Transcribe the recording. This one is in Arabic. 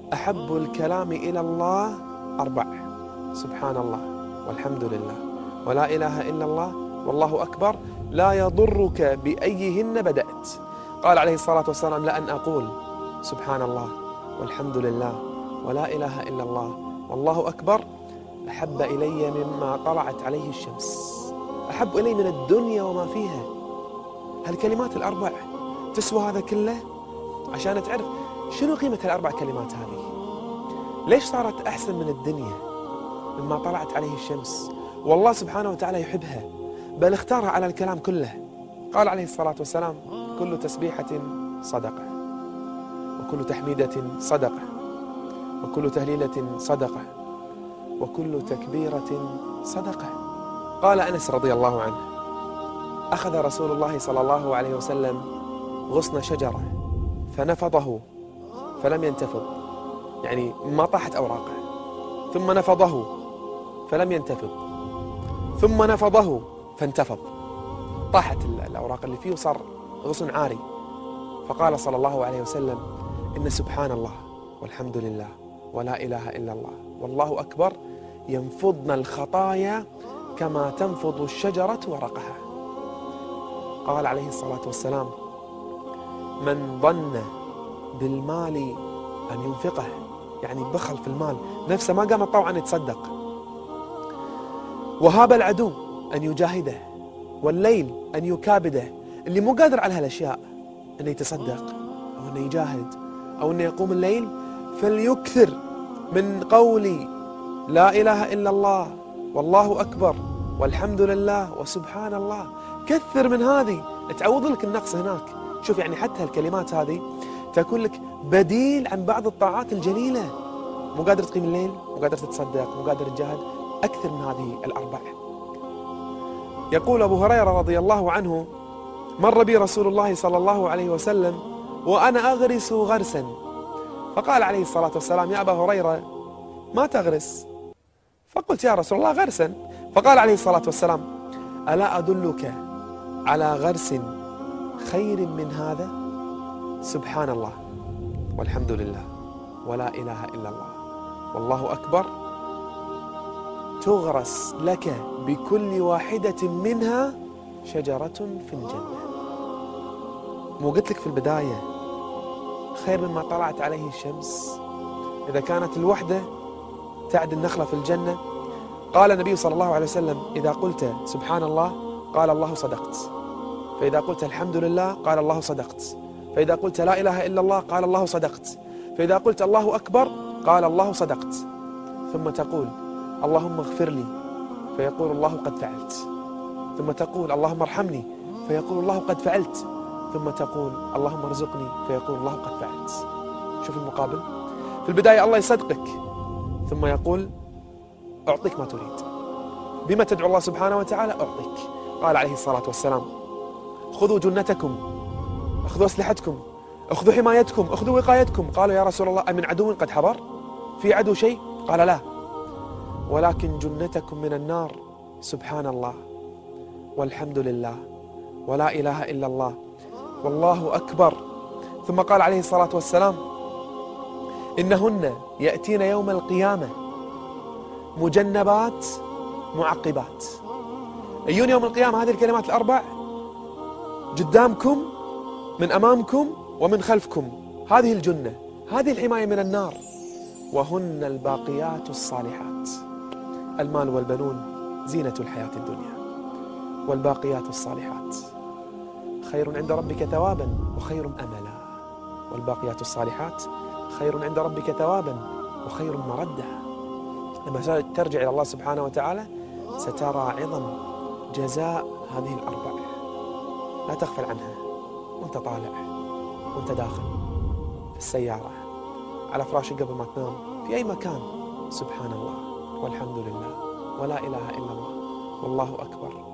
أحب الكلام إلى الله 4: سبحان الله والحمد لله ولا إله إلا الله والله أكبر لا يضرك بأيهن بدأت. قال عليه الصلاة والسلام: لأن أقول سبحان الله والحمد لله ولا إله إلا الله والله أكبر أحب إلي مما طلعت عليه الشمس، أحب إلي من الدنيا وما فيها. هالكلمات ال4 تسوى هذا كله عشان تعرف شنو قيمة ال4 كلمات هذه، ليش صارت أحسن من الدنيا مما طلعت عليه الشمس. والله سبحانه وتعالى يحبها، بل اختارها على الكلام كله. قال عليه الصلاة والسلام: كل تسبيحة صدقة، وكل تحميدة صدقة، وكل تهليلة صدقة، وكل تكبيرة صدقة. قال أنس رضي الله عنه: أخذ رسول الله صلى الله عليه وسلم غصن شجرة فنفضه فلم ينتفض، يعني ما طاحت أوراقه، ثم نفضه فلم ينتفض، ثم نفضه فانتفض، طاحت الأوراق اللي فيه وصار غصن عاري. فقال صلى الله عليه وسلم: إن سبحان الله والحمد لله ولا إله إلا الله والله أكبر ينفضن الخطايا كما تنفض الشجرة ورقها. قال عليه الصلاة والسلام: من ظن بالمال أن ينفقه، يعني بخل في المال نفسه، ما قام طوعا يتصدق، وهاب العدو أن يجاهده، والليل أن يكابده، اللي مو قادر على هالأشياء أنه يتصدق أو أنه يجاهد أو أنه يقوم الليل، فليكثر من قولي لا إله إلا الله والله أكبر والحمد لله وسبحان الله. كثر من هذه تعوض لك النقص هناك. شوف يعني حتى الكلمات هذه تكون لك بديل عن بعض الطاعات الجليلة. مو قادر تقيم الليل، مو قادر تتصدق، مو قادر تجاهد، أكثر من هذه ال4. يقول أبو هريرة رضي الله عنه: مر بي رسول الله صلى الله عليه وسلم وأنا أغرس غرسا، فقال عليه الصلاة والسلام: يا أبا هريرة ما تغرس؟ فقلت: يا رسول الله غرسا. فقال عليه الصلاة والسلام: ألا أدلك على غرس خير من هذا؟ سبحان الله والحمد لله ولا إله إلا الله والله أكبر تغرس لك بكل واحدة منها شجرة في الجنة. مو قلت لك في البداية خير مما طلعت عليه الشمس؟ إذا كانت الوحدة تعدل نخلة في الجنة. قال النبي صلى الله عليه وسلم: إذا قلت سبحان الله قال الله صدقت، فإذا قلت الحمد لله قال الله صدقت، فإذا قلت لا إله إلا الله قال الله صدقت، فإذا قلت الله أكبر قال الله صدقت. ثم تقول اللهم اغفر لي فيقول الله قد فعلت، ثم تقول اللهم ارحمني فيقول الله قد فعلت، ثم تقول اللهم ارزقني فيقول الله قد فعلت. شوف المقابل، في البداية الله يصدقك ثم يقول أعطيك ما تريد. بما تدعو الله سبحانه وتعالى أعطيك. قال عليه الصلاة والسلام: خذوا جنتكم، أخذوا أسلحتكم، أخذوا حمايتكم، أخذوا وقايتكم. قالوا: يا رسول الله أمن عدو قد حضر؟ في عدو شيء؟ قال: لا، ولكن جنتكم من النار. سبحان الله والحمد لله ولا إله إلا الله والله أكبر. ثم قال عليه الصلاة والسلام: إنهن يأتين يوم القيامة مجنبات معقبات. أيون يوم القيامة هذه الكلمات ال4 قدامكم، من أمامكم، ومن خلفكم. هذه الجنة، هذه الحماية من النار. وهن الباقيات الصالحات. المال والبنون زينة الحياة الدنيا، والباقيات الصالحات خير عند ربك ثوابا وخير أملا. والباقيات الصالحات خير عند ربك ثوابا وخير مردا. لما ترجع إلى الله سبحانه وتعالى سترى عظم جزاء هذه ال4. لا تغفل عنها وانت طالع، وانت داخل في السيارة، على فراشك قبل ما تنام، في أي مكان. سبحان الله والحمد لله ولا إله إلا الله والله أكبر